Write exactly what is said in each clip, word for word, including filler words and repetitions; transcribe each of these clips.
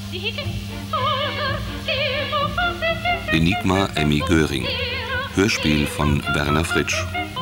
Enigma Emmy Göring. Hörspiel von Werner Fritsch.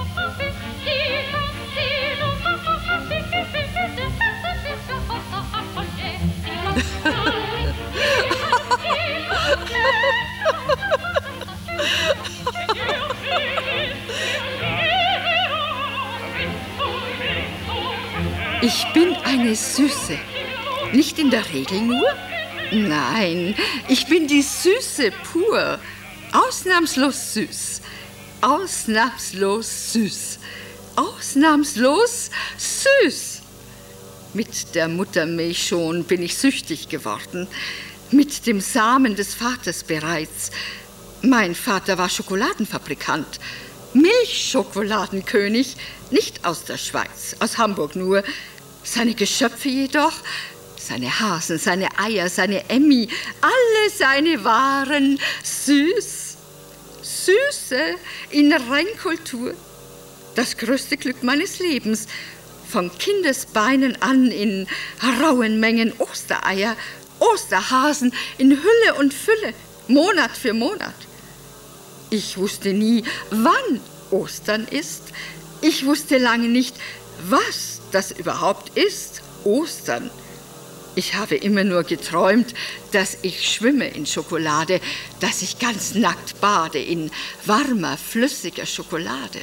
Ich bin eine Süße. Nicht in der Regel nur? Nein, ich bin die Süße pur. Ausnahmslos süß. Ausnahmslos süß. Ausnahmslos süß. Mit der Muttermilch schon bin ich süchtig geworden. Mit dem Samen des Vaters bereits. Mein Vater war Schokoladenfabrikant. Milchschokoladenkönig, nicht aus der Schweiz, aus Hamburg nur. Seine Geschöpfe jedoch, seine Hasen, seine Eier, seine Emmy, alle seine Waren süß. Süße in Reinkultur. Das größte Glück meines Lebens. Von Kindesbeinen an in rauen Mengen Ostereier, Osterhasen in Hülle und Fülle, Monat für Monat. Ich wusste nie, wann Ostern ist. Ich wusste lange nicht, was das überhaupt ist, Ostern. Ich habe immer nur geträumt, dass ich schwimme in Schokolade, dass ich ganz nackt bade in warmer, flüssiger Schokolade.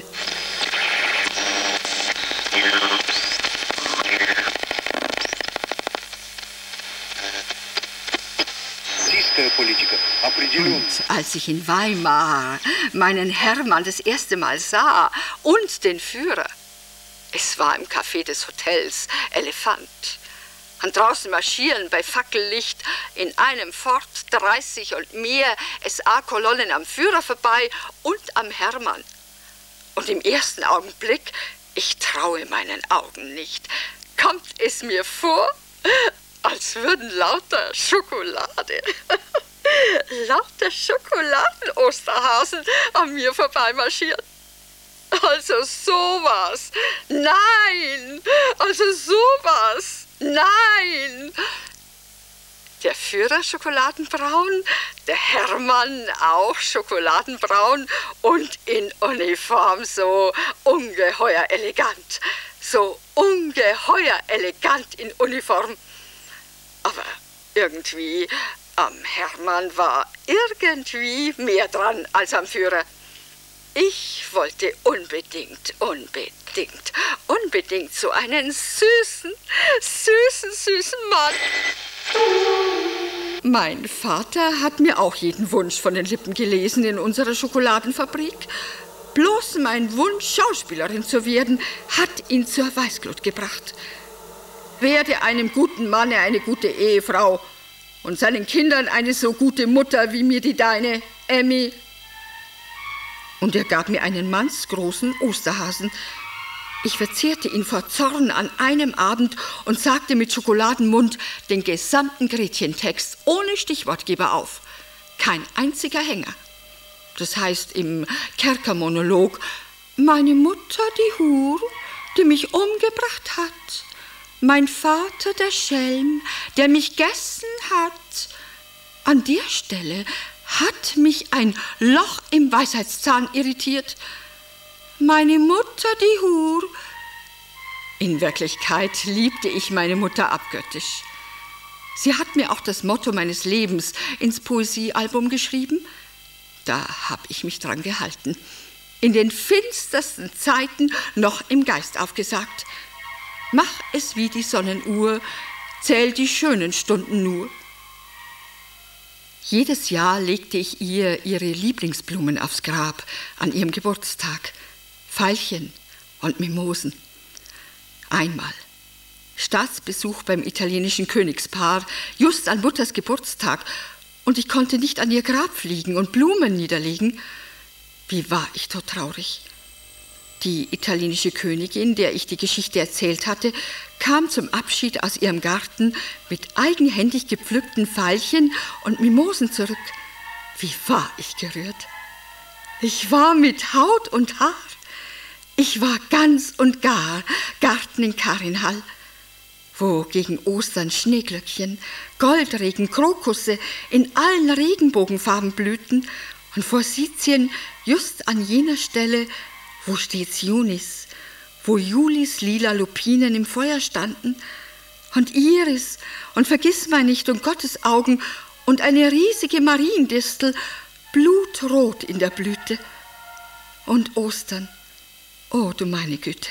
Und als ich in Weimar meinen Hermann das erste Mal sah und den Führer, es war im Café des Hotels Elefant. Und draußen marschieren bei Fackellicht in einem Fort dreißig und mehr S A-Kolonnen am Führer vorbei und am Hermann. Und im ersten Augenblick, ich traue meinen Augen nicht, kommt es mir vor, als würden lauter Schokolade, lauter Schokoladen-Osterhasen an mir vorbeimarschieren. Also sowas, nein, also sowas, nein. Der Führer schokoladenbraun, der Hermann auch schokoladenbraun und in Uniform so ungeheuer elegant, so ungeheuer elegant in Uniform. Aber irgendwie, am Hermann war irgendwie mehr dran als am Führer. Ich wollte unbedingt, unbedingt, unbedingt so einen süßen, süßen, süßen Mann. Mein Vater hat mir auch jeden Wunsch von den Lippen gelesen in unserer Schokoladenfabrik. Bloß mein Wunsch, Schauspielerin zu werden, hat ihn zur Weißglut gebracht. Werde einem guten Manne eine gute Ehefrau und seinen Kindern eine so gute Mutter wie mir die deine, Emmy. Und er gab mir einen mannsgroßen Osterhasen. Ich verzehrte ihn vor Zorn an einem Abend und sagte mit Schokoladenmund den gesamten Gretchentext ohne Stichwortgeber auf. Kein einziger Hänger. Das heißt im Kerkermonolog, meine Mutter, die Hure, die mich umgebracht hat. Mein Vater, der Schelm, der mich gegessen hat. An der Stelle hat mich ein Loch im Weisheitszahn irritiert. Meine Mutter, die Hure. In Wirklichkeit liebte ich meine Mutter abgöttisch. Sie hat mir auch das Motto meines Lebens ins Poesiealbum geschrieben. Da habe ich mich dran gehalten. In den finstersten Zeiten noch im Geist aufgesagt. Mach es wie die Sonnenuhr, zähl die schönen Stunden nur. Jedes Jahr legte ich ihr ihre Lieblingsblumen aufs Grab an ihrem Geburtstag. Veilchen und Mimosen. Einmal Staatsbesuch beim italienischen Königspaar, just an Mutters Geburtstag, und ich konnte nicht an ihr Grab fliegen und Blumen niederlegen. Wie war ich so traurig. Die italienische Königin, der ich die Geschichte erzählt hatte, kam zum Abschied aus ihrem Garten mit eigenhändig gepflückten Veilchen und Mimosen zurück. Wie war ich gerührt. Ich war mit Haut und Haar. Ich war ganz und gar Garten in Karinhall. wo gegen Ostern Schneeglöckchen, Goldregen, Krokusse in allen Regenbogenfarben blühten und Forsythien just an jener Stelle, wo stets Junis, wo Julis lila Lupinen im Feuer standen und Iris und Vergissmeinnicht und Gottesaugen und eine riesige Mariendistel blutrot in der Blüte. Und Ostern, oh du meine Güte.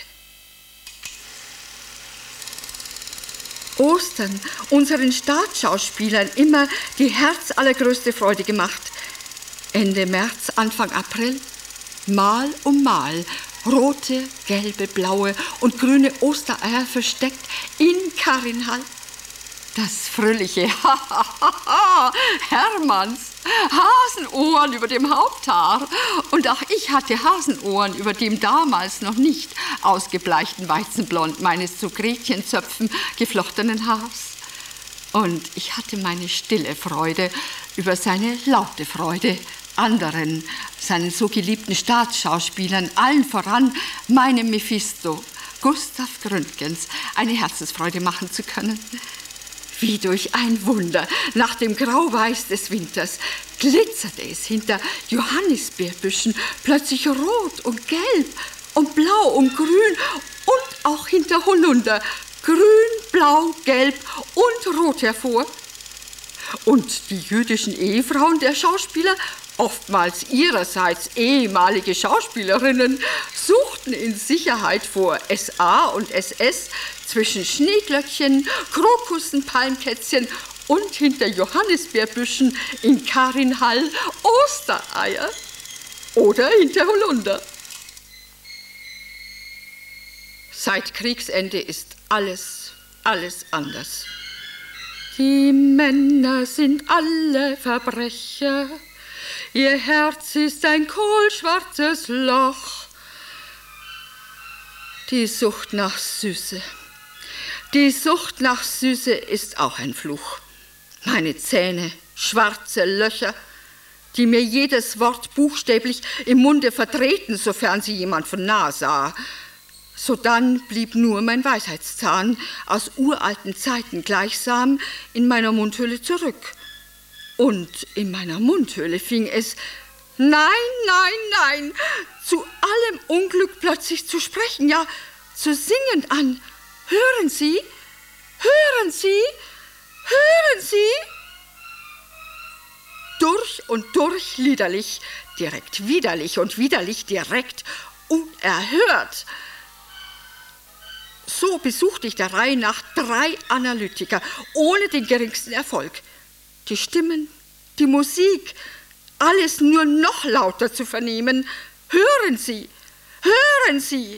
Ostern, unseren Staatsschauspielern immer die herzallergrößte Freude gemacht. Ende März, Anfang April, Mal um Mal, rote, gelbe, blaue und grüne Ostereier versteckt in Karinhall. Das fröhliche Hermanns, Hasenohren über dem Haupthaar. Und auch ich hatte Hasenohren über dem damals noch nicht ausgebleichten Weizenblond meines zu Gretchenzöpfen geflochtenen Haars. Und ich hatte meine stille Freude über seine laute Freude anderen, seinen so geliebten Staatsschauspielern, allen voran meinem Mephisto, Gustav Gründgens, eine Herzensfreude machen zu können. Wie durch ein Wunder, nach dem Grauweiß des Winters, glitzerte es hinter Johannisbeerbüschen plötzlich rot und gelb und blau und grün und auch hinter Holunder, grün, blau, gelb und rot hervor. Und die jüdischen Ehefrauen der Schauspieler, oftmals ihrerseits ehemalige Schauspielerinnen, suchten in Sicherheit vor S A und S S zwischen Schneeglöckchen, Krokussen, Palmkätzchen und hinter Johannisbeerbüschen in Karinhall Ostereier oder hinter Holunder. Seit Kriegsende ist alles, alles anders. Die Männer sind alle Verbrecher, ihr Herz ist ein kohlschwarzes Loch. Die Sucht nach Süße, die Sucht nach Süße ist auch ein Fluch. Meine Zähne, schwarze Löcher, die mir jedes Wort buchstäblich im Munde verdrehten, sofern sie jemand von nah sah. Sodann blieb nur mein Weisheitszahn aus uralten Zeiten gleichsam in meiner Mundhöhle zurück. Und in meiner Mundhöhle fing es, nein, nein, nein, zu allem Unglück plötzlich zu sprechen, ja, zu singen an. Hören Sie, hören Sie, hören Sie? Durch und durch liederlich, direkt widerlich und widerlich direkt unerhört. So besuchte ich der Reihe nach drei Analytiker, ohne den geringsten Erfolg. Die Stimmen, die Musik, alles nur noch lauter zu vernehmen. Hören Sie, hören Sie!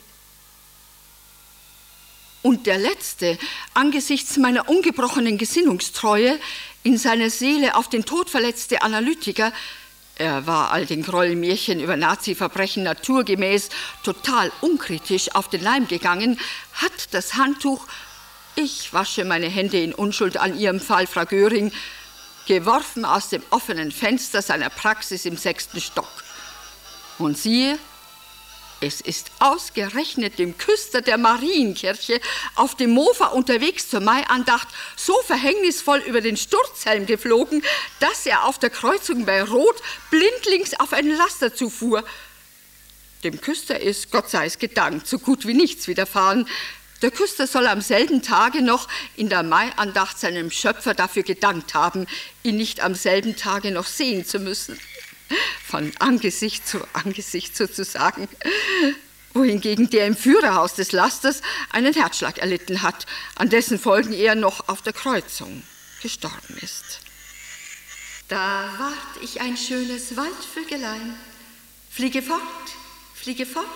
Und der Letzte, angesichts meiner ungebrochenen Gesinnungstreue, in seiner Seele auf den Tod verletzte Analytiker, er war all den Grollmärchen über Nazi-Verbrechen naturgemäß total unkritisch auf den Leim gegangen, hat das Handtuch, ich wasche meine Hände in Unschuld an Ihrem Fall, Frau Göring, geworfen aus dem offenen Fenster seiner Praxis im sechsten Stock. Und siehe, es ist ausgerechnet dem Küster der Marienkirche auf dem Mofa unterwegs zur Maiandacht so verhängnisvoll über den Sturzhelm geflogen, dass er auf der Kreuzung bei Rot blindlings auf einen Laster zufuhr. Dem Küster ist, Gott sei es gedankt, so gut wie nichts widerfahren. Der Küster soll am selben Tage noch in der Maiandacht seinem Schöpfer dafür gedankt haben, ihn nicht am selben Tage noch sehen zu müssen. Von Angesicht zu Angesicht sozusagen, wohingegen der im Führerhaus des Lasters einen Herzschlag erlitten hat, an dessen Folgen er noch auf der Kreuzung gestorben ist. Da ward ich ein schönes Waldvögelein, fliege fort, fliege fort.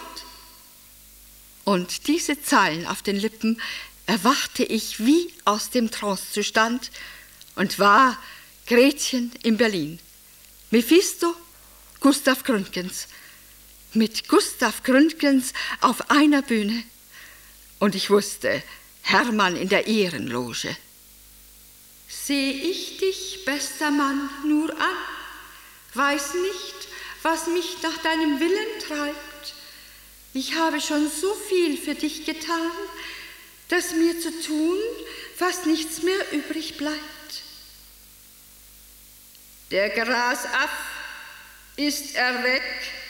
Und diese Zeilen auf den Lippen erwachte ich wie aus dem Trancezustand und war Gretchen in Berlin. Mephisto, Gustav Gründgens. Mit Gustav Gründgens auf einer Bühne. Und ich wusste, Hermann in der Ehrenloge. Seh ich dich, bester Mann, nur an, weiß nicht, was mich nach deinem Willen treibt. Ich habe schon so viel für dich getan, dass mir zu tun fast nichts mehr übrig bleibt. Der Grasaff, ist er weg?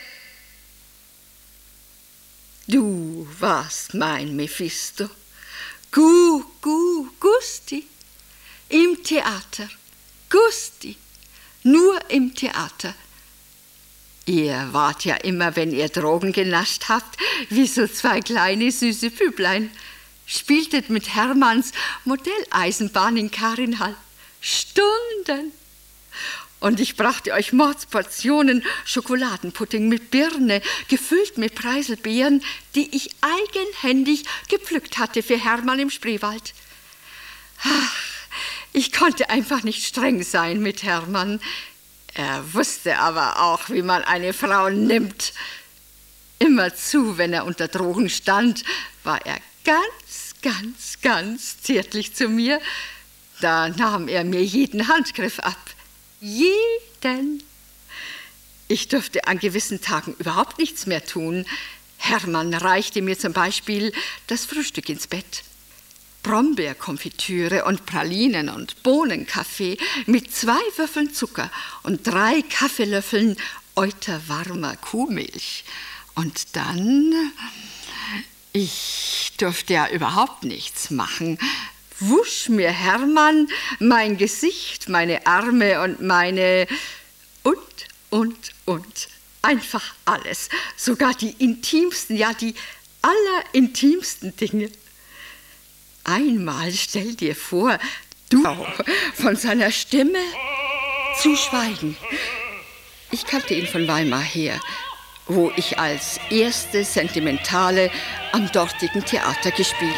Du warst mein Mephisto. Gu, gu, Gusti. Im Theater. Gusti. Nur im Theater. Ihr wart ja immer, wenn ihr Drogen genascht habt, wie so zwei kleine süße Büblein. Spieltet mit Hermanns Modelleisenbahn in Karinhall. Stunden. Und ich brachte euch Mordsportionen Schokoladenpudding mit Birne, gefüllt mit Preiselbeeren, die ich eigenhändig gepflückt hatte für Hermann im Spreewald. Ach, ich konnte einfach nicht streng sein mit Hermann. Er wusste aber auch, wie man eine Frau nimmt. Immerzu, wenn er unter Drogen stand, war er ganz, ganz, ganz zärtlich zu mir. Da nahm er mir jeden Handgriff ab. Jeden. Ich durfte an gewissen Tagen überhaupt nichts mehr tun. Hermann reichte mir zum Beispiel das Frühstück ins Bett. Brombeerkonfitüre und Pralinen und Bohnenkaffee mit zwei Würfeln Zucker und drei Kaffeelöffeln euterwarmer Kuhmilch. Und dann, ich durfte ja überhaupt nichts machen, wusch mir Hermann mein Gesicht, meine Arme und meine und, und, und. Einfach alles. Sogar die intimsten, ja die allerintimsten Dinge. Einmal stell dir vor, du von seiner Stimme zu schweigen. Ich kannte ihn von Weimar her, wo ich als erste Sentimentale am dortigen Theater gespielt.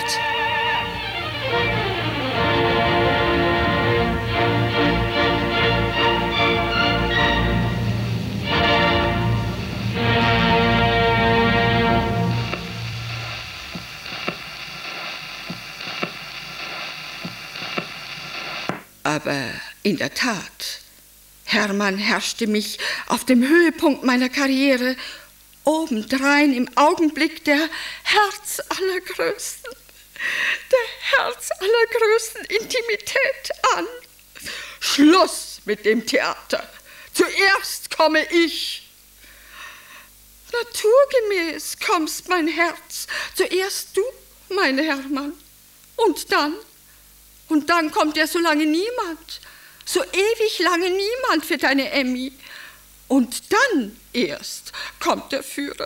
Aber in der Tat, Hermann herrschte mich auf dem Höhepunkt meiner Karriere obendrein im Augenblick der herzallergrößten, der herzallergrößten Intimität an. Schluss mit dem Theater. Zuerst komme ich. Naturgemäß kommst, mein Herz. Zuerst du, mein Hermann. Und dann? Und dann kommt ja so lange niemand, so ewig lange niemand für deine Emmy. Und dann erst kommt der Führer.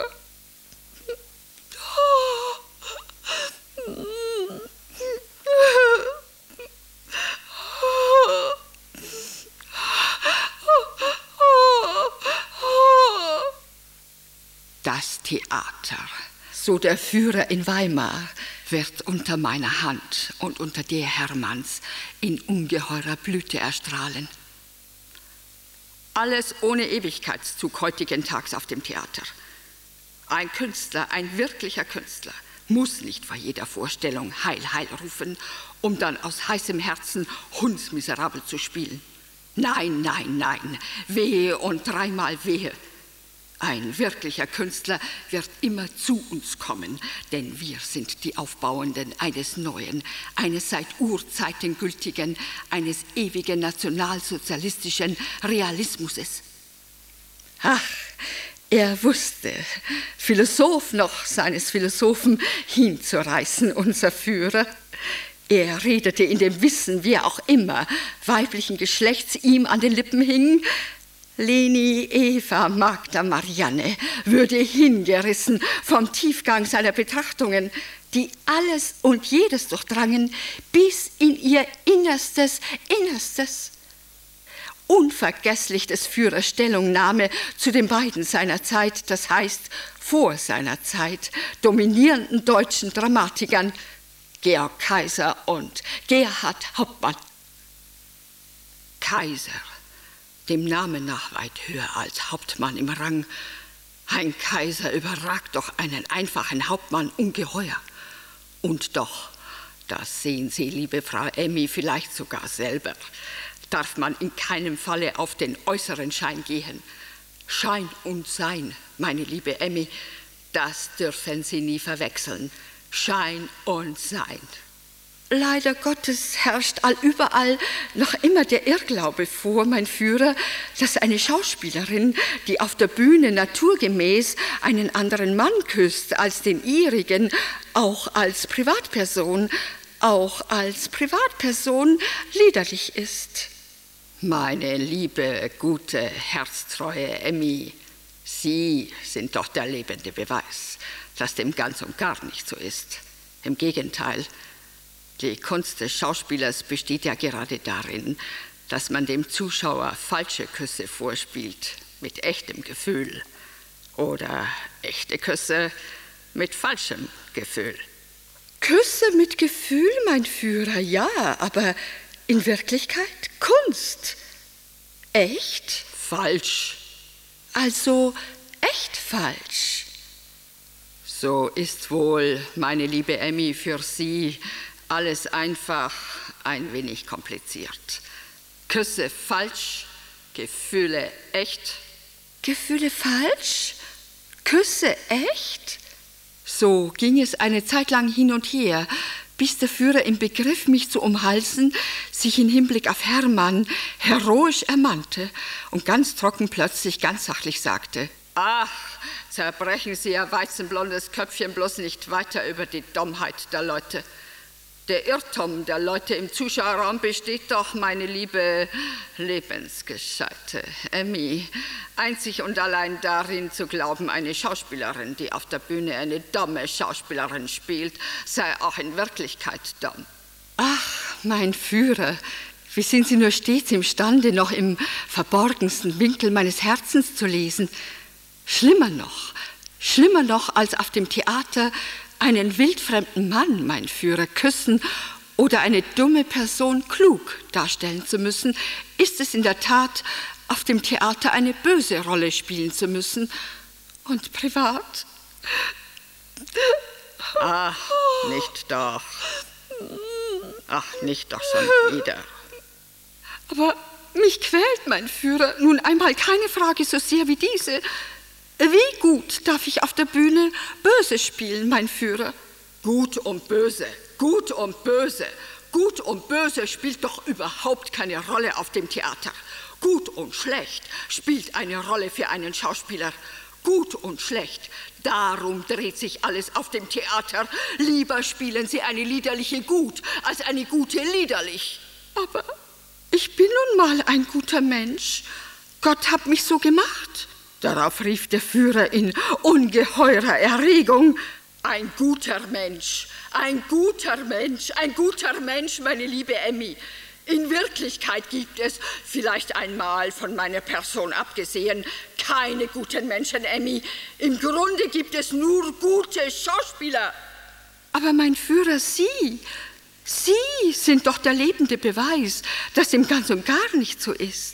Das Theater, so der Führer in Weimar, wird unter meiner Hand und unter der Hermanns in ungeheurer Blüte erstrahlen. Alles ohne Ewigkeitszug heutigen Tags auf dem Theater. Ein Künstler, ein wirklicher Künstler, muss nicht vor jeder Vorstellung Heil, Heil rufen, um dann aus heißem Herzen hundsmiserabel zu spielen. Nein, nein, nein, wehe und dreimal wehe. Ein wirklicher Künstler wird immer zu uns kommen, denn wir sind die Aufbauenden eines neuen, eines seit Urzeiten gültigen, eines ewigen nationalsozialistischen Realismuses. Ach, er wusste, Philosoph noch seines Philosophen hinzureißen, unser Führer. Er redete in dem Wissen, wer auch immer weiblichen Geschlechts ihm an den Lippen hing. Leni, Eva, Magda, Marianne würde hingerissen vom Tiefgang seiner Betrachtungen, die alles und jedes durchdrangen, bis in ihr Innerstes, Innerstes. Unvergesslich des Führers Stellungnahme zu den beiden seiner Zeit, das heißt vor seiner Zeit, dominierenden deutschen Dramatikern, Georg Kaiser und Gerhard Hauptmann. Kaiser, dem Namen nach weit höher als Hauptmann im Rang. Ein Kaiser überragt doch einen einfachen Hauptmann ungeheuer. Und doch, das sehen Sie, liebe Frau Emmy, vielleicht sogar selber, darf man in keinem Falle auf den äußeren Schein gehen. Schein und Sein, meine liebe Emmy, das dürfen Sie nie verwechseln. Schein und Sein. Leider Gottes herrscht allüberall noch immer der Irrglaube vor, mein Führer, dass eine Schauspielerin, die auf der Bühne naturgemäß einen anderen Mann küsst als den ihrigen, auch als Privatperson, auch als Privatperson liederlich ist. Meine liebe, gute, herztreue Emmy, Sie sind doch der lebende Beweis, dass dem ganz und gar nicht so ist. Im Gegenteil, die Kunst des Schauspielers besteht ja gerade darin, dass man dem Zuschauer falsche Küsse vorspielt mit echtem Gefühl oder echte Küsse mit falschem Gefühl. Küsse mit Gefühl, mein Führer, ja, aber in Wirklichkeit Kunst. Echt? Falsch. Also echt falsch. So ist wohl, meine liebe Emmy, für Sie alles einfach ein wenig kompliziert. Küsse falsch, Gefühle echt. Gefühle falsch? Küsse echt? So ging es eine Zeit lang hin und her, bis der Führer im Begriff, mich zu umhalsen, sich in Hinblick auf Hermann heroisch ermannte und ganz trocken plötzlich, ganz sachlich sagte: Ach, zerbrechen Sie Ihr weizenblondes Köpfchen bloß nicht weiter über die Dummheit der Leute. Der Irrtum der Leute im Zuschauerraum besteht doch, meine liebe lebensgescheite Emmy, einzig und allein darin zu glauben, eine Schauspielerin, die auf der Bühne eine dumme Schauspielerin spielt, sei auch in Wirklichkeit dumm. Ach, mein Führer, wie sind Sie nur stets imstande, noch im verborgensten Winkel meines Herzens zu lesen. Schlimmer noch, schlimmer noch als auf dem Theater einen wildfremden Mann, mein Führer, küssen oder eine dumme Person klug darstellen zu müssen, ist es in der Tat, auf dem Theater eine böse Rolle spielen zu müssen. Und privat? Ach, nicht doch. Ach, nicht doch schon wieder. Aber mich quält, mein Führer, nun einmal keine Frage so sehr wie diese. Wie gut darf ich auf der Bühne böse spielen, mein Führer? Gut und böse, gut und böse, gut und böse spielt doch überhaupt keine Rolle auf dem Theater. Gut und schlecht spielt eine Rolle für einen Schauspieler. Gut und schlecht, darum dreht sich alles auf dem Theater. Lieber spielen Sie eine liederliche gut, als eine gute liederlich. Aber ich bin nun mal ein guter Mensch. Gott hat mich so gemacht. Darauf rief der Führer in ungeheurer Erregung: Ein guter Mensch, ein guter Mensch, ein guter Mensch, meine liebe Emmy. In Wirklichkeit gibt es, vielleicht einmal von meiner Person abgesehen, keine guten Menschen, Emmy. Im Grunde gibt es nur gute Schauspieler. Aber mein Führer, Sie, Sie sind doch der lebende Beweis, dass dem ganz und gar nicht so ist.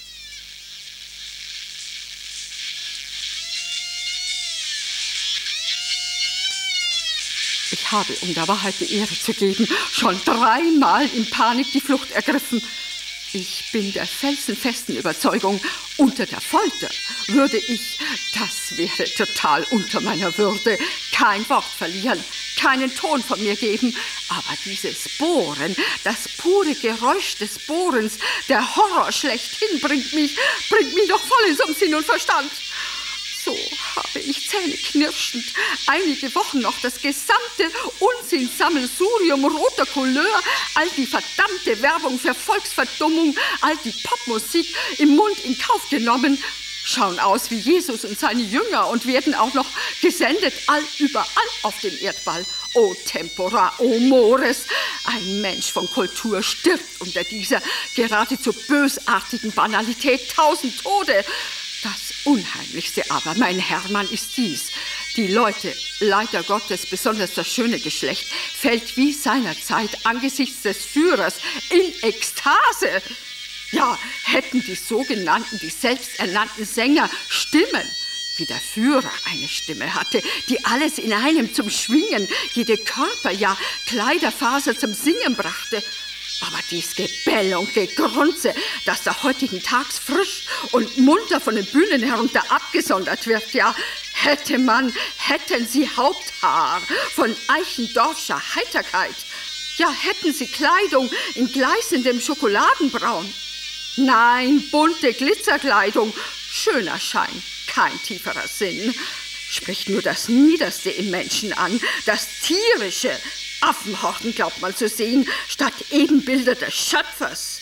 Ich habe, um der Wahrheit die Ehre zu geben, schon dreimal in Panik die Flucht ergriffen. Ich bin der felsenfesten Überzeugung, unter der Folter würde ich, das wäre total unter meiner Würde, kein Wort verlieren, keinen Ton von mir geben. Aber dieses Bohren, das pure Geräusch des Bohrens, der Horror schlechthin bringt mich, bringt mich doch voll in Sinn und Verstand. So habe ich zähneknirschend einige Wochen noch das gesamte Unsinnssammelsurium roter Couleur, all die verdammte Werbung für Volksverdummung, all die Popmusik im Mund in Kauf genommen, schauen aus wie Jesus und seine Jünger und werden auch noch gesendet, all überall auf dem Erdball. O tempora, o mores, ein Mensch von Kultur stirbt unter dieser geradezu bösartigen Banalität tausend Tode. Das Unheimlichste aber, mein Hermann, ist dies: Die Leute, leider Gottes, besonders das schöne Geschlecht, fällt wie seinerzeit angesichts des Führers in Ekstase. Ja, hätten die sogenannten, die selbsternannten Sänger Stimmen, wie der Führer eine Stimme hatte, die alles in einem zum Schwingen, jede Körper, ja Kleiderfaser zum Singen brachte. Aber dies Gebell und Gegrunze, das da heutigen Tags frisch und munter von den Bühnen herunter abgesondert wird, ja, Hätte man, hätten Sie Haupthaar von Eichendorffscher Heiterkeit. Ja, hätten Sie Kleidung in gleißendem Schokoladenbraun. Nein, bunte Glitzerkleidung, schöner Schein, kein tieferer Sinn. Spricht nur das Niederste im Menschen an, das Tierische. Affenhorden glaubt man zu sehen, statt Ebenbilder des Schöpfers.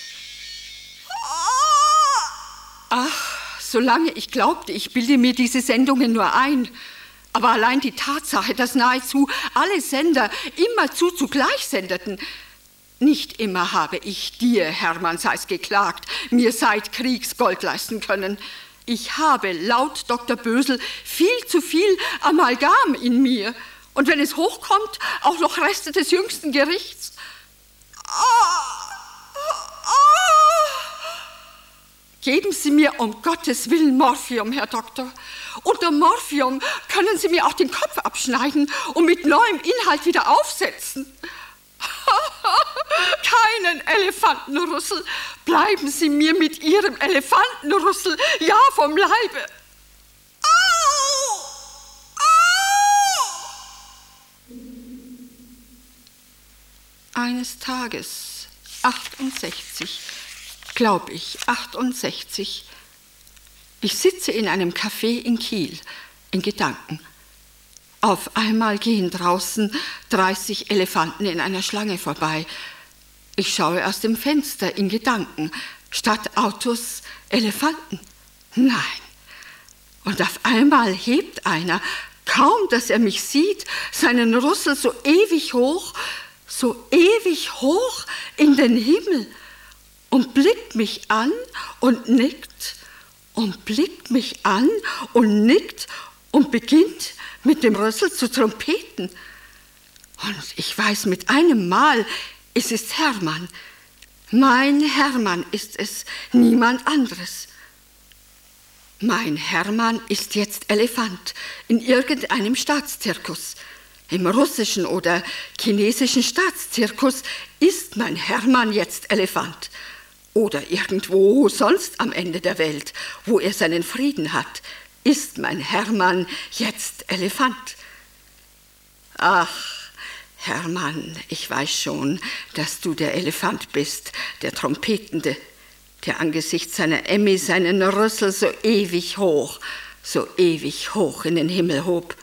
Ach, solange ich glaubte, ich bilde mir diese Sendungen nur ein. Aber allein die Tatsache, dass nahezu alle Sender immerzu zugleich sendeten. Nicht immer habe ich dir, Hermann Seiß, geklagt, mir seit Kriegs Gold leisten können. Ich habe laut Doktor Bösel viel zu viel Amalgam in mir. Und wenn es hochkommt, auch noch Reste des jüngsten Gerichts. Geben Sie mir um Gottes Willen Morphium, Herr Doktor. Unter Morphium können Sie mir auch den Kopf abschneiden und mit neuem Inhalt wieder aufsetzen. Keinen Elefantenrüssel. Bleiben Sie mir mit Ihrem Elefantenrüssel ja vom Leibe. Au! Au! Eines Tages, achtundsechzig, glaub ich, achtundsechzig. Ich sitze in einem Café in Kiel, in Gedanken. Auf einmal gehen draußen dreißig Elefanten in einer Schlange vorbei. Ich schaue aus dem Fenster in Gedanken. Statt Autos Elefanten. Nein. Und auf einmal hebt einer, kaum dass er mich sieht, seinen Rüssel so ewig hoch, so ewig hoch in den Himmel und blickt mich an und nickt und blickt mich an und nickt und beginnt mit dem Rüssel zu trompeten. Und ich weiß mit einem Mal, es ist Hermann. Mein Hermann ist es, niemand anderes. Mein Hermann ist jetzt Elefant in irgendeinem Staatszirkus. Im russischen oder chinesischen Staatszirkus ist mein Hermann jetzt Elefant. Oder irgendwo sonst am Ende der Welt, wo er seinen Frieden hat, ist mein Hermann jetzt Elefant. Ach, Hermann, ich weiß schon, dass du der Elefant bist, der Trompetende, der angesichts seiner Emmy seinen Rüssel so ewig hoch, so ewig hoch in den Himmel hob.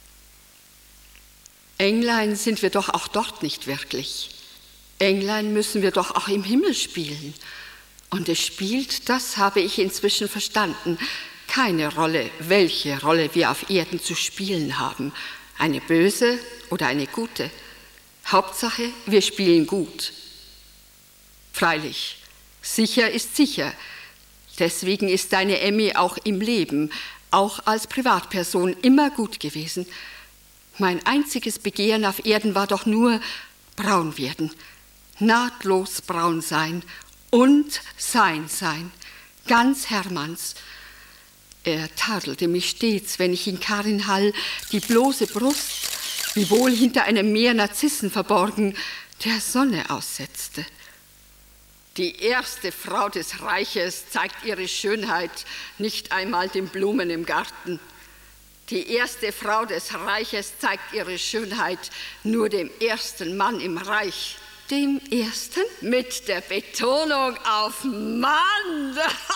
Englein sind wir doch auch dort nicht wirklich. Englein müssen wir doch auch im Himmel spielen. Und es spielt, das habe ich inzwischen verstanden, keine Rolle, welche Rolle wir auf Erden zu spielen haben, eine böse oder eine gute. Hauptsache, wir spielen gut. Freilich, sicher ist sicher. Deswegen ist deine Emmy auch im Leben, auch als Privatperson, immer gut gewesen. Mein einziges Begehren auf Erden war doch nur braun werden, nahtlos braun sein und sein sein, ganz Hermanns. Er tadelte mich stets, wenn ich in Karinhall die bloße Brust, wiewohl hinter einem Meer Narzissen verborgen, der Sonne aussetzte. Die erste Frau des Reiches zeigt ihre Schönheit nicht einmal den Blumen im Garten. Die erste Frau des Reiches zeigt ihre Schönheit nur dem ersten Mann im Reich. Dem ersten? Mit der Betonung auf Mann.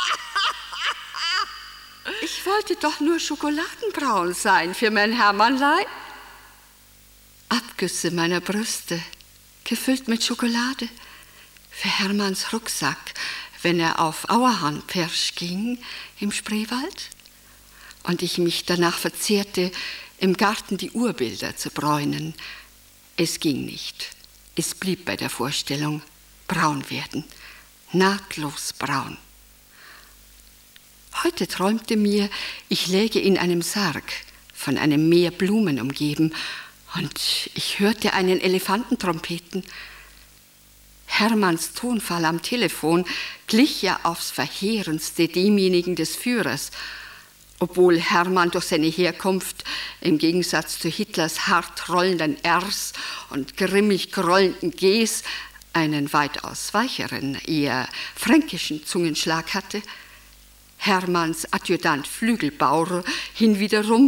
Ich wollte doch nur schokoladenbraun sein für mein Hermannlein. Abgüsse meiner Brüste, gefüllt mit Schokolade, für Hermanns Rucksack, wenn er auf Auerhahn-Pirsch ging im Spreewald und ich mich danach verzehrte, im Garten die Urbilder zu bräunen. Es ging nicht. Es blieb bei der Vorstellung, braun werden, nahtlos braun. Heute träumte mir, ich läge in einem Sarg, von einem Meer Blumen umgeben, und ich hörte einen Elefanten trompeten. Hermanns Tonfall am Telefon glich ja aufs Verheerendste demjenigen des Führers, obwohl Hermann durch seine Herkunft im Gegensatz zu Hitlers hart rollenden Rs und grimmig grollenden Gs einen weitaus weicheren, eher fränkischen Zungenschlag hatte. Hermanns Adjutant Flügelbauer hinwiederum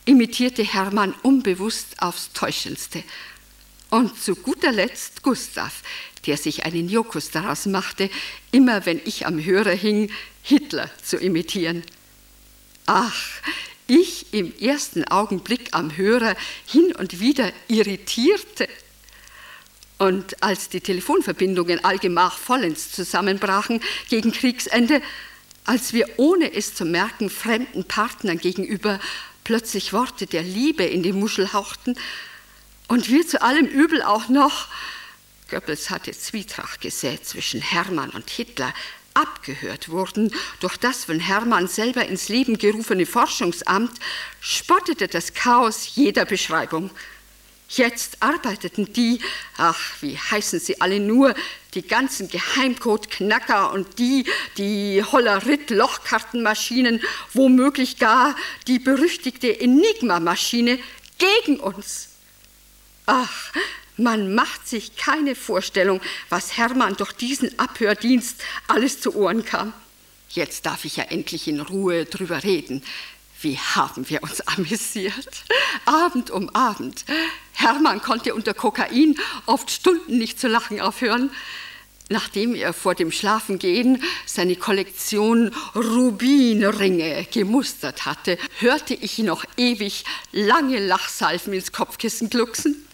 imitierte Hermann unbewusst aufs Täuschendste. Und zu guter Letzt Gustav, der sich einen Jokus daraus machte, immer wenn ich am Hörer hing, Hitler zu imitieren. Ach, ich im ersten Augenblick am Hörer hin und wieder irritierte. Und als die Telefonverbindungen allgemach vollends zusammenbrachen gegen Kriegsende, als wir ohne es zu merken fremden Partnern gegenüber plötzlich Worte der Liebe in die Muschel hauchten und wir zu allem Übel auch noch, Goebbels hatte Zwietracht gesät zwischen Hermann und Hitler, abgehört wurden durch das von Hermann selber ins Leben gerufene Forschungsamt, spottete das Chaos jeder Beschreibung. Jetzt arbeiteten die, ach, wie heißen sie alle nur, die ganzen Geheimcode-Knacker und die, die Hollerit-Lochkartenmaschinen, womöglich gar die berüchtigte Enigma-Maschine gegen uns. Ach, man macht sich keine Vorstellung, was Hermann durch diesen Abhördienst alles zu Ohren kam. Jetzt darf ich ja endlich in Ruhe drüber reden. Wie haben wir uns amüsiert? Abend um Abend. Hermann konnte unter Kokain oft Stunden nicht zu lachen aufhören. Nachdem er vor dem Schlafengehen seine Kollektion Rubinringe gemustert hatte, hörte ich ihn noch ewig lange Lachsalven ins Kopfkissen glucksen.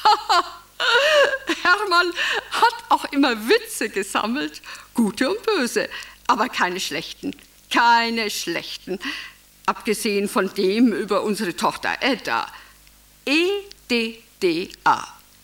Hermann hat auch immer Witze gesammelt, gute und böse, aber keine schlechten, keine schlechten. Abgesehen von dem über unsere Tochter Edda. E D D A.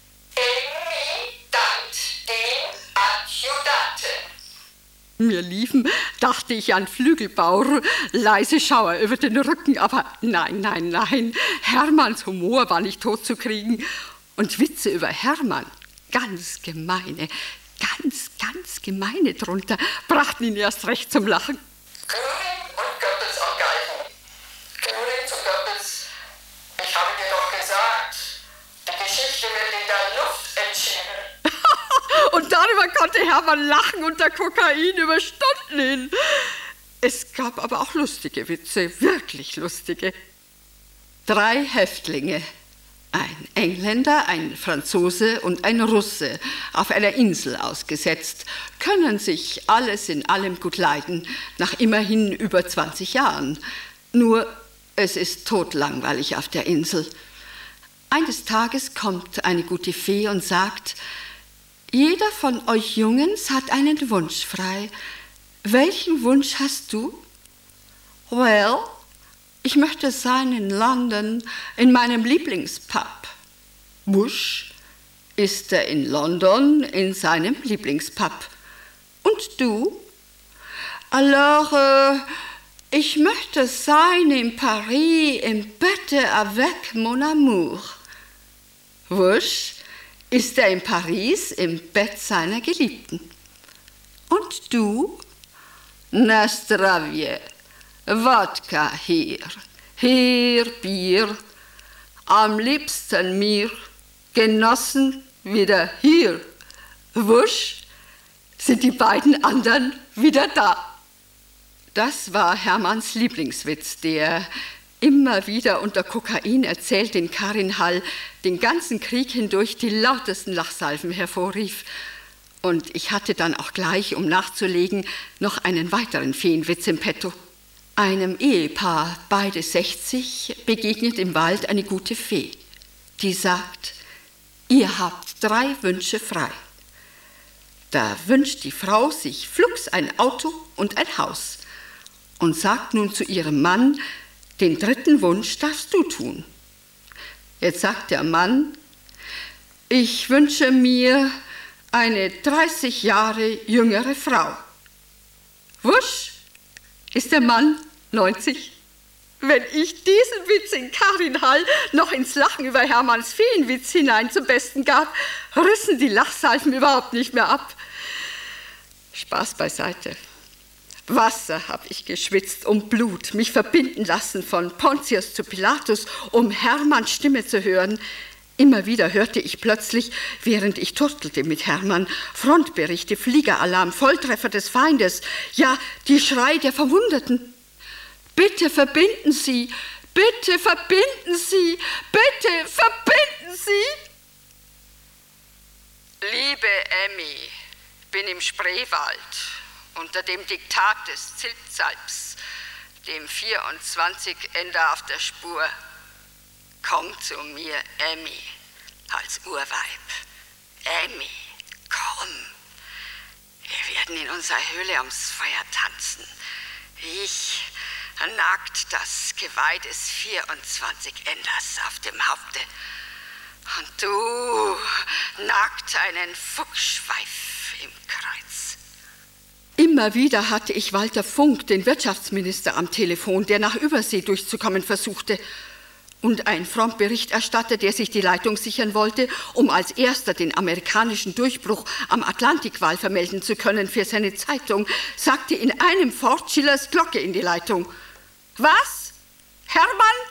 Imitant, den Adjutanten. Mir liefen, dachte ich an Flügelbauer, leise Schauer über den Rücken, aber nein, nein, nein, Hermanns Humor war nicht totzukriegen. Und Witze über Hermann, ganz gemeine, ganz, ganz gemeine drunter, brachten ihn erst recht zum Lachen. Göring und Goebbels am Galgen. Göring zu Goebbels. Ich habe dir doch gesagt, die Geschichte wird in der Luft entschieden. Und darüber konnte Hermann lachen unter Kokain über Stunden hin. Es gab aber auch lustige Witze, wirklich lustige. Drei Häftlinge. Ein Engländer, ein Franzose und ein Russe, auf einer Insel ausgesetzt, können sich alles in allem gut leiden, nach immerhin über zwanzig Jahren. Nur, es ist todlangweilig auf der Insel. Eines Tages kommt eine gute Fee und sagt, jeder von euch Jungens hat einen Wunsch frei. Welchen Wunsch hast du? Well, ich möchte sein in London, in meinem Lieblingspub. Wusch, ist er in London, in seinem Lieblingspub. Und du? Alors, äh, ich möchte sein in Paris, im Bette avec mon amour. Wusch, ist er in Paris, im Bett seiner Geliebten. Und du? Nastravie. Wodka hier, hier Bier, am liebsten mir, genossen wieder hier. Wusch, sind die beiden anderen wieder da. Das war Hermanns Lieblingswitz, der immer wieder unter Kokain erzählt in Karinhall den ganzen Krieg hindurch die lautesten Lachsalven hervorrief. Und ich hatte dann auch gleich, um nachzulegen, noch einen weiteren Feenwitz im Petto. Einem Ehepaar, beide sechzig, begegnet im Wald eine gute Fee, die sagt, ihr habt drei Wünsche frei. Da wünscht die Frau sich flugs ein Auto und ein Haus und sagt nun zu ihrem Mann, den dritten Wunsch darfst du tun. Jetzt sagt der Mann, ich wünsche mir eine dreißig Jahre jüngere Frau. Wusch, ist der Mann neunzig. Wenn ich diesen Witz in Karinhall noch ins Lachen über Hermanns Feenwitz hinein zum Besten gab, rissen die Lachsalven überhaupt nicht mehr ab. Spaß beiseite. Wasser habe ich geschwitzt um Blut, mich verbinden lassen von Pontius zu Pilatus, um Hermanns Stimme zu hören. Immer wieder hörte ich plötzlich, während ich turtelte mit Hermann, Frontberichte, Fliegeralarm, Volltreffer des Feindes, ja, die Schrei der Verwundeten. Bitte verbinden Sie, Bitte verbinden Sie! Bitte verbinden Sie! Liebe Emmy, bin im Spreewald unter dem Diktat des Zilpzalps, dem vierundzwanzig Ender auf der Spur. Komm zu mir, Emmy, als Urweib. Emmy, komm. Wir werden in unserer Höhle ums Feuer tanzen. Ich, nackt das Geweih des vierundzwanzig Enders auf dem Haupte. Und du, nackt einen Fuchsschweif im Kreuz. Immer wieder hatte ich Walter Funk, den Wirtschaftsminister, am Telefon, der nach Übersee durchzukommen versuchte. Und ein Frontberichterstatter, der sich die Leitung sichern wollte, um als erster den amerikanischen Durchbruch am Atlantikwall vermelden zu können für seine Zeitung, sagte in einem Fort Schillers Glocke in die Leitung. Was? Hermann?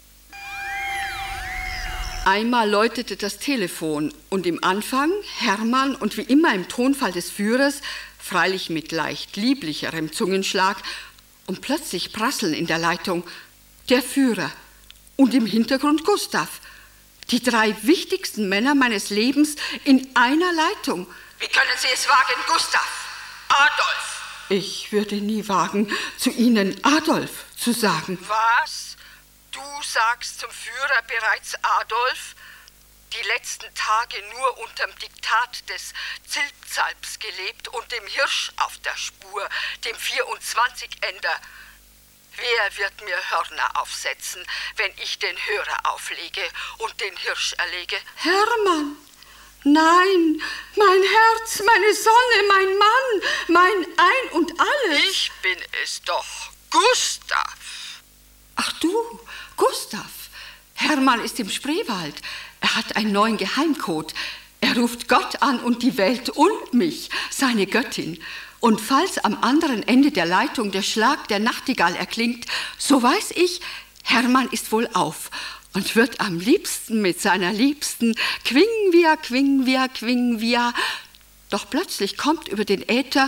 Einmal läutete das Telefon und im Anfang Hermann und wie immer im Tonfall des Führers, freilich mit leicht lieblicherem Zungenschlag, und plötzlich Prasseln in der Leitung. Der Führer. Und im Hintergrund Gustav. Die drei wichtigsten Männer meines Lebens in einer Leitung. Wie können Sie es wagen, Gustav? Adolf! Ich würde nie wagen, zu Ihnen Adolf zu sagen. Was? Du sagst zum Führer bereits Adolf? Die letzten Tage nur unterm Diktat des Zilpzalps gelebt und dem Hirsch auf der Spur, dem vierundzwanzig Ender. Wer wird mir Hörner aufsetzen, wenn ich den Hörer auflege und den Hirsch erlege? Hermann! Nein, mein Herz, meine Sonne, mein Mann, mein Ein und Alles. Ich bin es doch, Gustav. Ach du, Gustav. Hermann ist im Spreewald. Er hat einen neuen Geheimcode. Er ruft Gott an und die Welt und mich, seine Göttin. Und falls am anderen Ende der Leitung der Schlag der Nachtigall erklingt, so weiß ich, Hermann ist wohl auf und wird am liebsten mit seiner Liebsten Quingvia, Quingvia, Quingvia. Doch plötzlich kommt über den Äther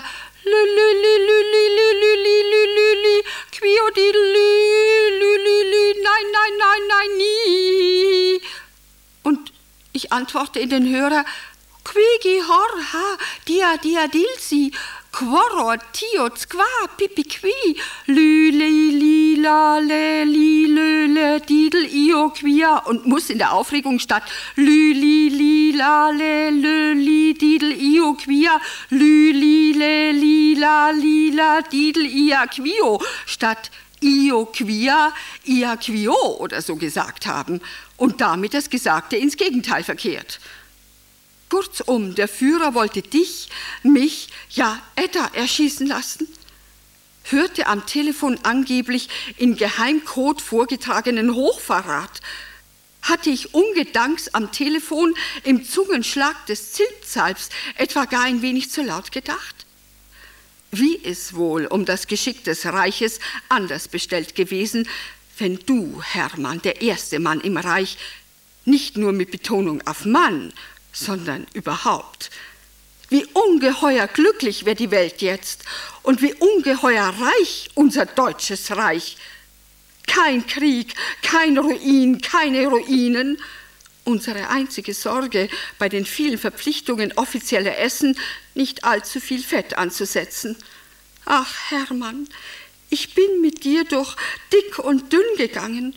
nein, nein, nein, nein, nie. Und ich antworte in den Hörer, Quigi hor ha, dia dia dilsi, quoror tio squa pipi qui, lü li li la le li lö le didel io quia, und muss in der Aufregung statt lü li li la le lö li didel io quia, lü li le li la li la didel ia quio statt io quia, ia quio oder so gesagt haben und damit das Gesagte ins Gegenteil verkehrt. Kurzum, der Führer wollte dich, mich, ja Edda erschießen lassen, hörte am Telefon angeblich in Geheimcode vorgetragenen Hochverrat. Hatte ich ungedanks am Telefon im Zungenschlag des Zilpzalps etwa gar ein wenig zu laut gedacht? Wie ist wohl um das Geschick des Reiches anders bestellt gewesen, wenn du, Hermann, der erste Mann im Reich, nicht nur mit Betonung auf Mann, sondern überhaupt. Wie ungeheuer glücklich wäre die Welt jetzt und wie ungeheuer reich unser deutsches Reich. Kein Krieg, kein Ruin, keine Ruinen. Unsere einzige Sorge, bei den vielen Verpflichtungen offizieller Essen nicht allzu viel Fett anzusetzen. Ach, Hermann, ich bin mit dir durch dick und dünn gegangen.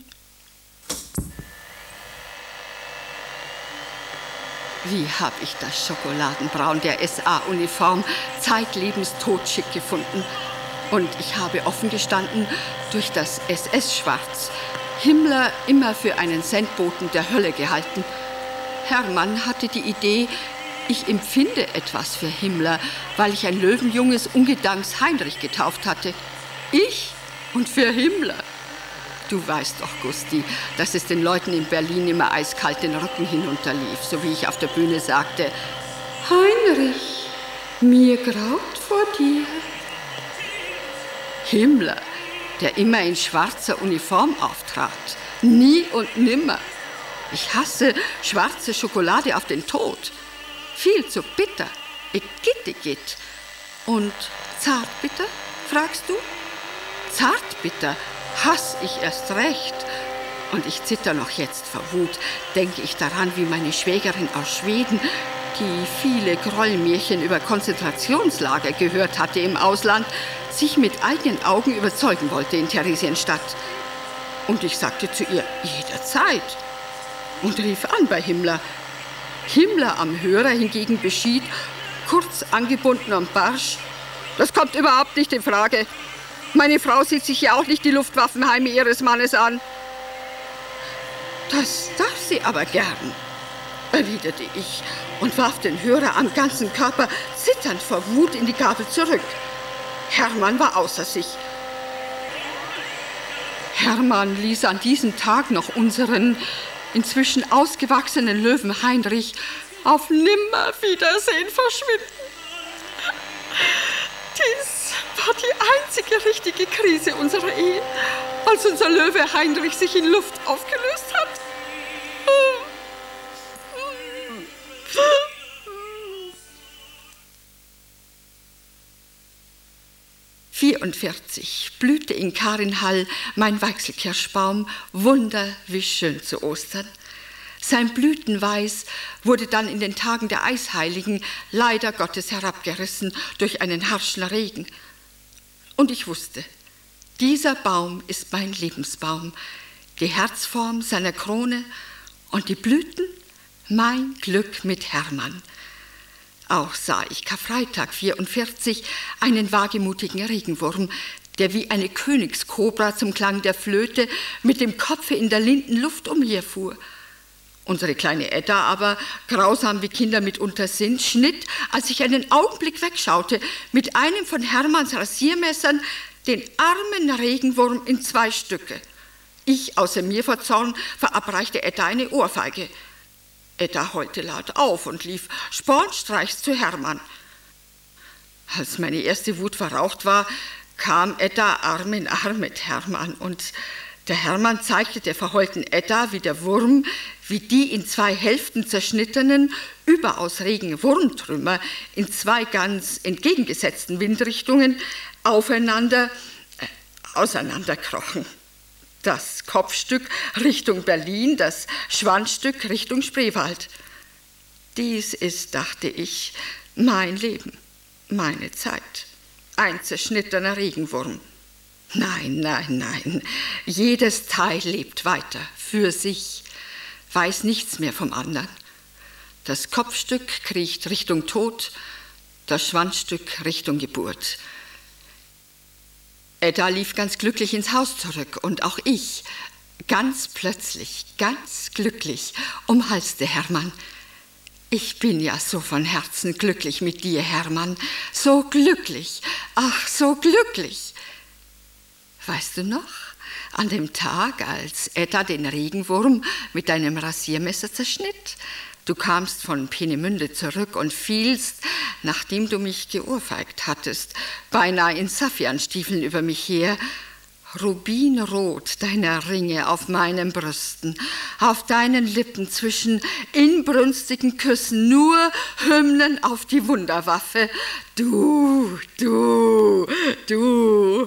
Wie habe ich das Schokoladenbraun der S A-Uniform zeitlebens totschick gefunden. Und ich habe offen gestanden durch das S S-Schwarz. Himmler immer für einen Sendboten der Hölle gehalten. Hermann hatte die Idee, ich empfinde etwas für Himmler, weil ich ein Löwenjunges ungedanks Heinrich getauft hatte. Ich und für Himmler. Du weißt doch, Gusti, dass es den Leuten in Berlin immer eiskalt den Rücken hinunterlief, so wie ich auf der Bühne sagte, Heinrich, mir graut vor dir. Himmler, der immer in schwarzer Uniform auftrat, nie und nimmer. Ich hasse schwarze Schokolade auf den Tod. Viel zu bitter, igitt, igitt. Und zartbitter, fragst du? Zartbitter hass ich erst recht, Und ich zitter noch jetzt vor Wut, denke ich daran, wie meine Schwägerin aus Schweden, die viele Grollmärchen über Konzentrationslager gehört hatte im Ausland, sich mit eigenen Augen überzeugen wollte in Theresienstadt. Und ich sagte zu ihr, jederzeit. Und rief an bei Himmler. Himmler am Hörer hingegen beschied, kurz angebunden am Barsch, das kommt überhaupt nicht in Frage. Meine Frau sieht sich ja auch nicht die Luftwaffenheime ihres Mannes an. Das darf sie aber gern, erwiderte ich und warf den Hörer am ganzen Körper zitternd vor Wut in die Gabel zurück. Hermann war außer sich. Hermann ließ an diesem Tag noch unseren inzwischen ausgewachsenen Löwen Heinrich auf Nimmerwiedersehen verschwinden. Dies war die einzige richtige Krise unserer Ehe, als unser Löwe Heinrich sich in Luft aufgelöst hat. vierundvierzig blühte in Karinhall mein Weichselkirschbaum, Wunder wie schön zu Ostern. Sein Blütenweiß wurde dann in den Tagen der Eisheiligen leider Gottes herabgerissen durch einen harschen Regen. Und ich wusste, dieser Baum ist mein Lebensbaum, die Herzform seiner Krone und die Blüten mein Glück mit Hermann. Auch sah ich Karfreitag vierundvierzig einen wagemutigen Regenwurm, der wie eine Königskobra zum Klang der Flöte mit dem Kopfe in der linden Luft umherfuhr. Unsere kleine Edda aber, grausam wie Kinder mitunter sind, schnitt, als ich einen Augenblick wegschaute, mit einem von Hermanns Rasiermessern den armen Regenwurm in zwei Stücke. Ich, außer mir vor Zorn, verabreichte Edda eine Ohrfeige. Edda heulte laut auf und lief spornstreichs zu Hermann. Als meine erste Wut verraucht war, kam Edda Arm in Arm mit Hermann und der Hermann zeigte der verheulten Edda, wie der Wurm, wie die in zwei Hälften zerschnittenen, überaus regen Wurmtrümmer in zwei ganz entgegengesetzten Windrichtungen aufeinander, äh, auseinanderkrochen. Das Kopfstück Richtung Berlin, das Schwanzstück Richtung Spreewald. Dies ist, dachte ich, mein Leben, meine Zeit. Ein zerschnittener Regenwurm. Nein, nein, nein. Jedes Teil lebt weiter, für sich, weiß nichts mehr vom anderen. Das Kopfstück kriecht Richtung Tod, das Schwanzstück Richtung Geburt. Edda lief ganz glücklich ins Haus zurück und auch ich, ganz plötzlich, ganz glücklich, umhalste Hermann. Ich bin ja so von Herzen glücklich mit dir, Hermann, so glücklich, ach, so glücklich. Weißt du noch, an dem Tag, als Edda den Regenwurm mit deinem Rasiermesser zerschnitt? Du kamst von Peenemünde zurück und fielst, nachdem du mich geohrfeigt hattest, beinahe in Saffianstiefeln über mich her. Rubinrot deiner Ringe auf meinen Brüsten, auf deinen Lippen zwischen inbrünstigen Küssen, nur Hymnen auf die Wunderwaffe. Du, du, du.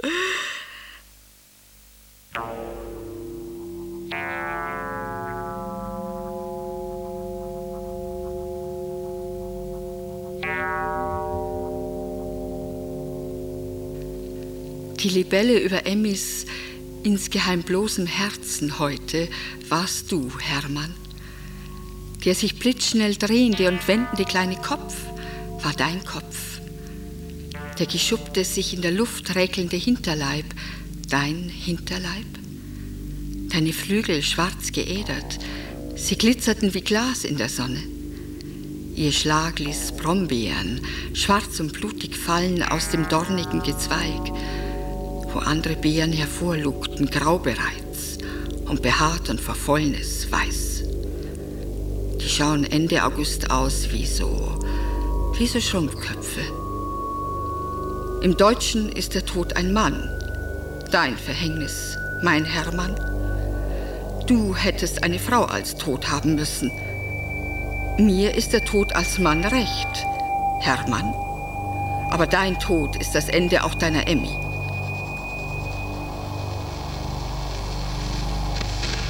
Die Libelle über Emmys insgeheim bloßem Herzen heute warst du, Hermann. Der sich blitzschnell drehende und wendende kleine Kopf war dein Kopf. Der geschuppte, sich in der Luft räkelnde Hinterleib, dein Hinterleib. Deine Flügel schwarz geädert, sie glitzerten wie Glas in der Sonne. Ihr Schlag ließ Brombeeren, schwarz und blutig fallen aus dem dornigen Gezweig, wo andere Beeren hervorlugten, grau bereits und behaart und verfallenes Weiß. Die schauen Ende August aus wie so, wie so Schrumpfköpfe. Im Deutschen ist der Tod ein Mann, dein Verhängnis, mein Hermann. Du hättest eine Frau als Tod haben müssen. Mir ist der Tod als Mann recht, Hermann. Aber dein Tod ist das Ende auch deiner Emmy.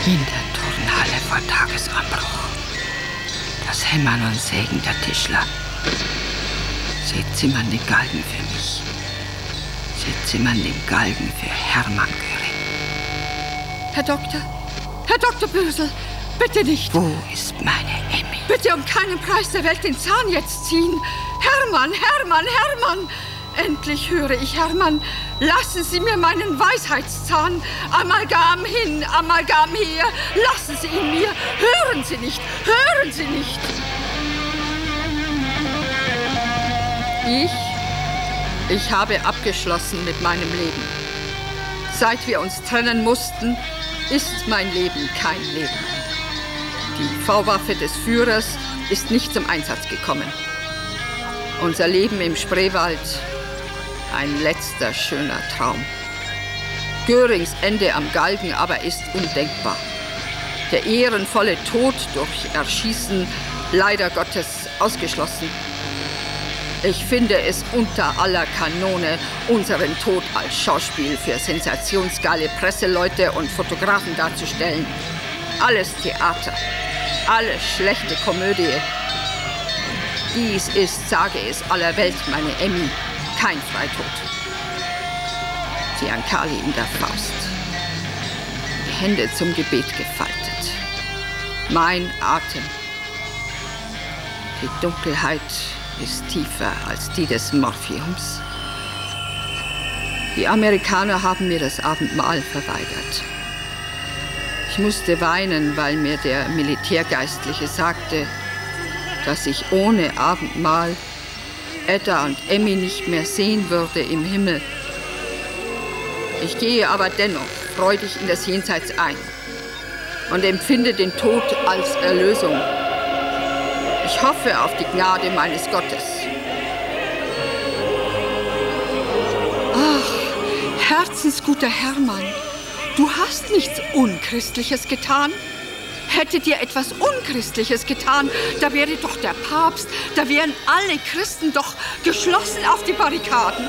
In der Turnhalle vor Tagesanbruch. Das Hämmern und Sägen der Tischler. Sie zimmern den Galgen für mich. Sie zimmern den Galgen für Hermann Göring. Herr Doktor, Herr Doktor Bösel, bitte nicht. Wo ist meine Emmy? Bitte um keinen Preis der Welt den Zahn jetzt ziehen. Hermann, Hermann, Hermann! Endlich höre ich, Hermann. Lassen Sie mir meinen Weisheitszahn. Amalgam hin, Amalgam her. Lassen Sie ihn mir. Hören Sie nicht, hören Sie nicht. Ich, ich habe abgeschlossen mit meinem Leben. Seit wir uns trennen mussten, ist mein Leben kein Leben. Die V-Waffe des Führers ist nicht zum Einsatz gekommen. Unser Leben im Spreewald, ein letzter schöner Traum. Görings Ende am Galgen aber ist undenkbar. Der ehrenvolle Tod durch Erschießen, leider Gottes, ausgeschlossen. Ich finde es unter aller Kanone, unseren Tod als Schauspiel für sensationsgeile Presseleute und Fotografen darzustellen. Alles Theater, alles schlechte Komödie. Dies ist, sage es aller Welt, meine Emmy, kein Freitod. Ziankali in der Faust, die Hände zum Gebet gefaltet. Mein Atem. Die Dunkelheit ist tiefer als die des Morphiums. Die Amerikaner haben mir das Abendmahl verweigert. Ich musste weinen, weil mir der Militärgeistliche sagte, dass ich ohne Abendmahl Edda und Emmy nicht mehr sehen würde im Himmel. Ich gehe aber dennoch freudig in das Jenseits ein und empfinde den Tod als Erlösung. Ich hoffe auf die Gnade meines Gottes. Ach, herzensguter Hermann, du hast nichts Unchristliches getan. Hätte dir etwas Unchristliches getan, da wäre doch der Papst, da wären alle Christen doch geschlossen auf die Barrikaden.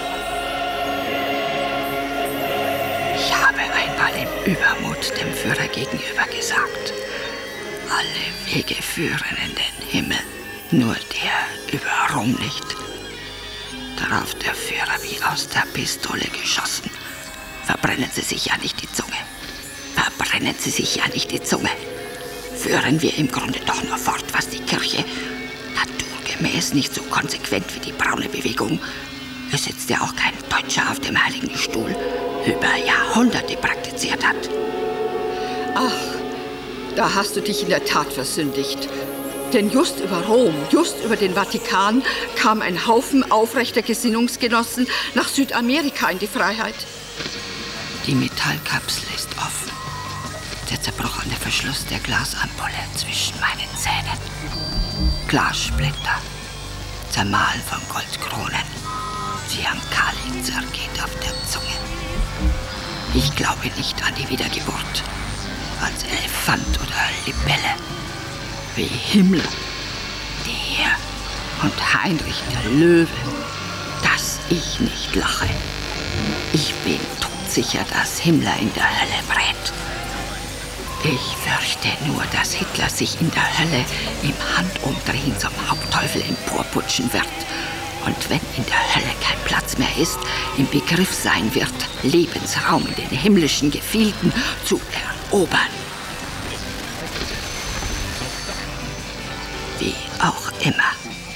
Ich habe einmal im Übermut dem Führer gegenüber gesagt, alle Wege führen in den Himmel, nur der über Rom nicht. Darauf der Führer wie aus der Pistole geschossen. Verbrennen Sie sich ja nicht die Zunge. Verbrennen Sie sich ja nicht die Zunge. Führen wir im Grunde doch nur fort, was die Kirche naturgemäß nicht so konsequent wie die braune Bewegung, es sitzt ja auch kein Deutscher auf dem Heiligen Stuhl, über Jahrhunderte praktiziert hat. Ach, da hast du dich in der Tat versündigt. Denn just über Rom, just über den Vatikan kam ein Haufen aufrechter Gesinnungsgenossen nach Südamerika in die Freiheit. Die Metallkapsel ist offen. Der zerbrochene Verschluss der Glasampulle zwischen meinen Zähnen. Glassplitter, zermahlen von Goldkronen. Ziankali zergeht auf der Zunge. Ich glaube nicht an die Wiedergeburt. Als Elefant oder Libelle. Wie Himmler, der und Heinrich der Löwe. Dass ich nicht lache. Ich bin todsicher, dass Himmler in der Hölle brät. Ich fürchte nur, dass Hitler sich in der Hölle im Handumdrehen zum Hauptteufel emporputschen wird. Und wenn in der Hölle kein Platz mehr ist, im Begriff sein wird, Lebensraum in den himmlischen Gefilden zu erobern. Wie auch immer.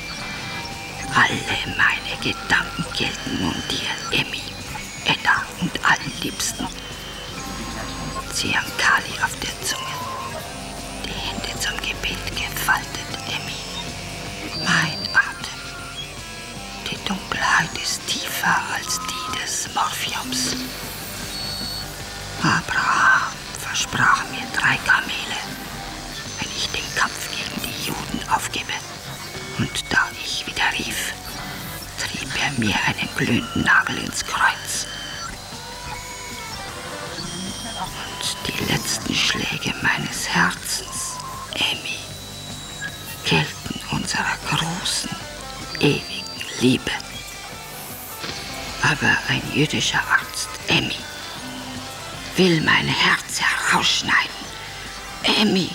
Alle meine Gedanken gelten nun dir, Emmy, Edda und allen Liebsten. Ziankali auf der Zunge, die Hände zum Gebet gefaltet, Emmy. Mein Atem. Die Dunkelheit ist tiefer als die des Morphiums. Abraham versprach mir drei Kamele, wenn ich den Kampf gegen die Juden aufgebe. Und da ich wieder rief, trieb er mir einen glühenden Nagel ins Kreuz. Die letzten Schläge meines Herzens, Emmy, gelten unserer großen, ewigen Liebe. Aber ein jüdischer Arzt, Emmy, will mein Herz herausschneiden, Emmy.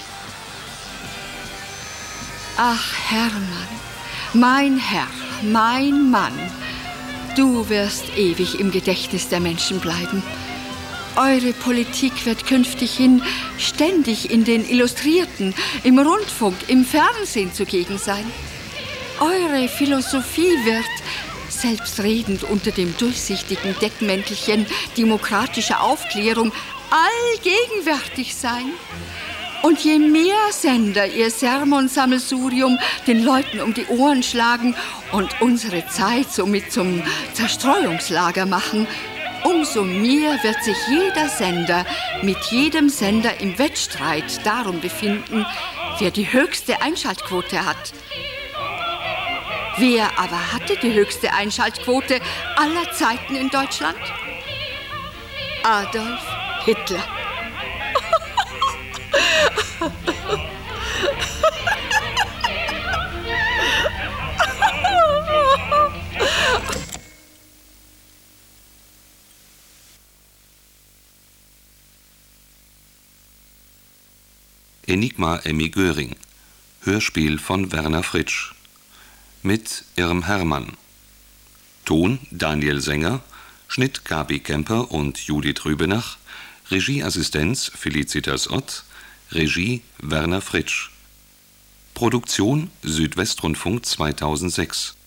Ach, Hermann, mein Herr, mein Mann, du wirst ewig im Gedächtnis der Menschen bleiben. Eure Politik wird künftig hin ständig in den Illustrierten, im Rundfunk, im Fernsehen zugegen sein. Eure Philosophie wird, selbstredend unter dem durchsichtigen Deckmäntelchen demokratischer Aufklärung, allgegenwärtig sein. Und je mehr Sender ihr Sermonsammelsurium den Leuten um die Ohren schlagen und unsere Zeit somit zum Zerstreuungslager machen, umso mehr wird sich jeder Sender mit jedem Sender im Wettstreit darum befinden, wer die höchste Einschaltquote hat. Wer aber hatte die höchste Einschaltquote aller Zeiten in Deutschland? Adolf Hitler. Enigma Emmy Göring. Hörspiel von Werner Fritsch. Mit Irm Hermann. Ton Daniel Sänger. Schnitt Gabi Kemper und Judith Rübenach. Regieassistenz Felicitas Ott. Regie Werner Fritsch. Produktion Südwestrundfunk zweitausendsechs.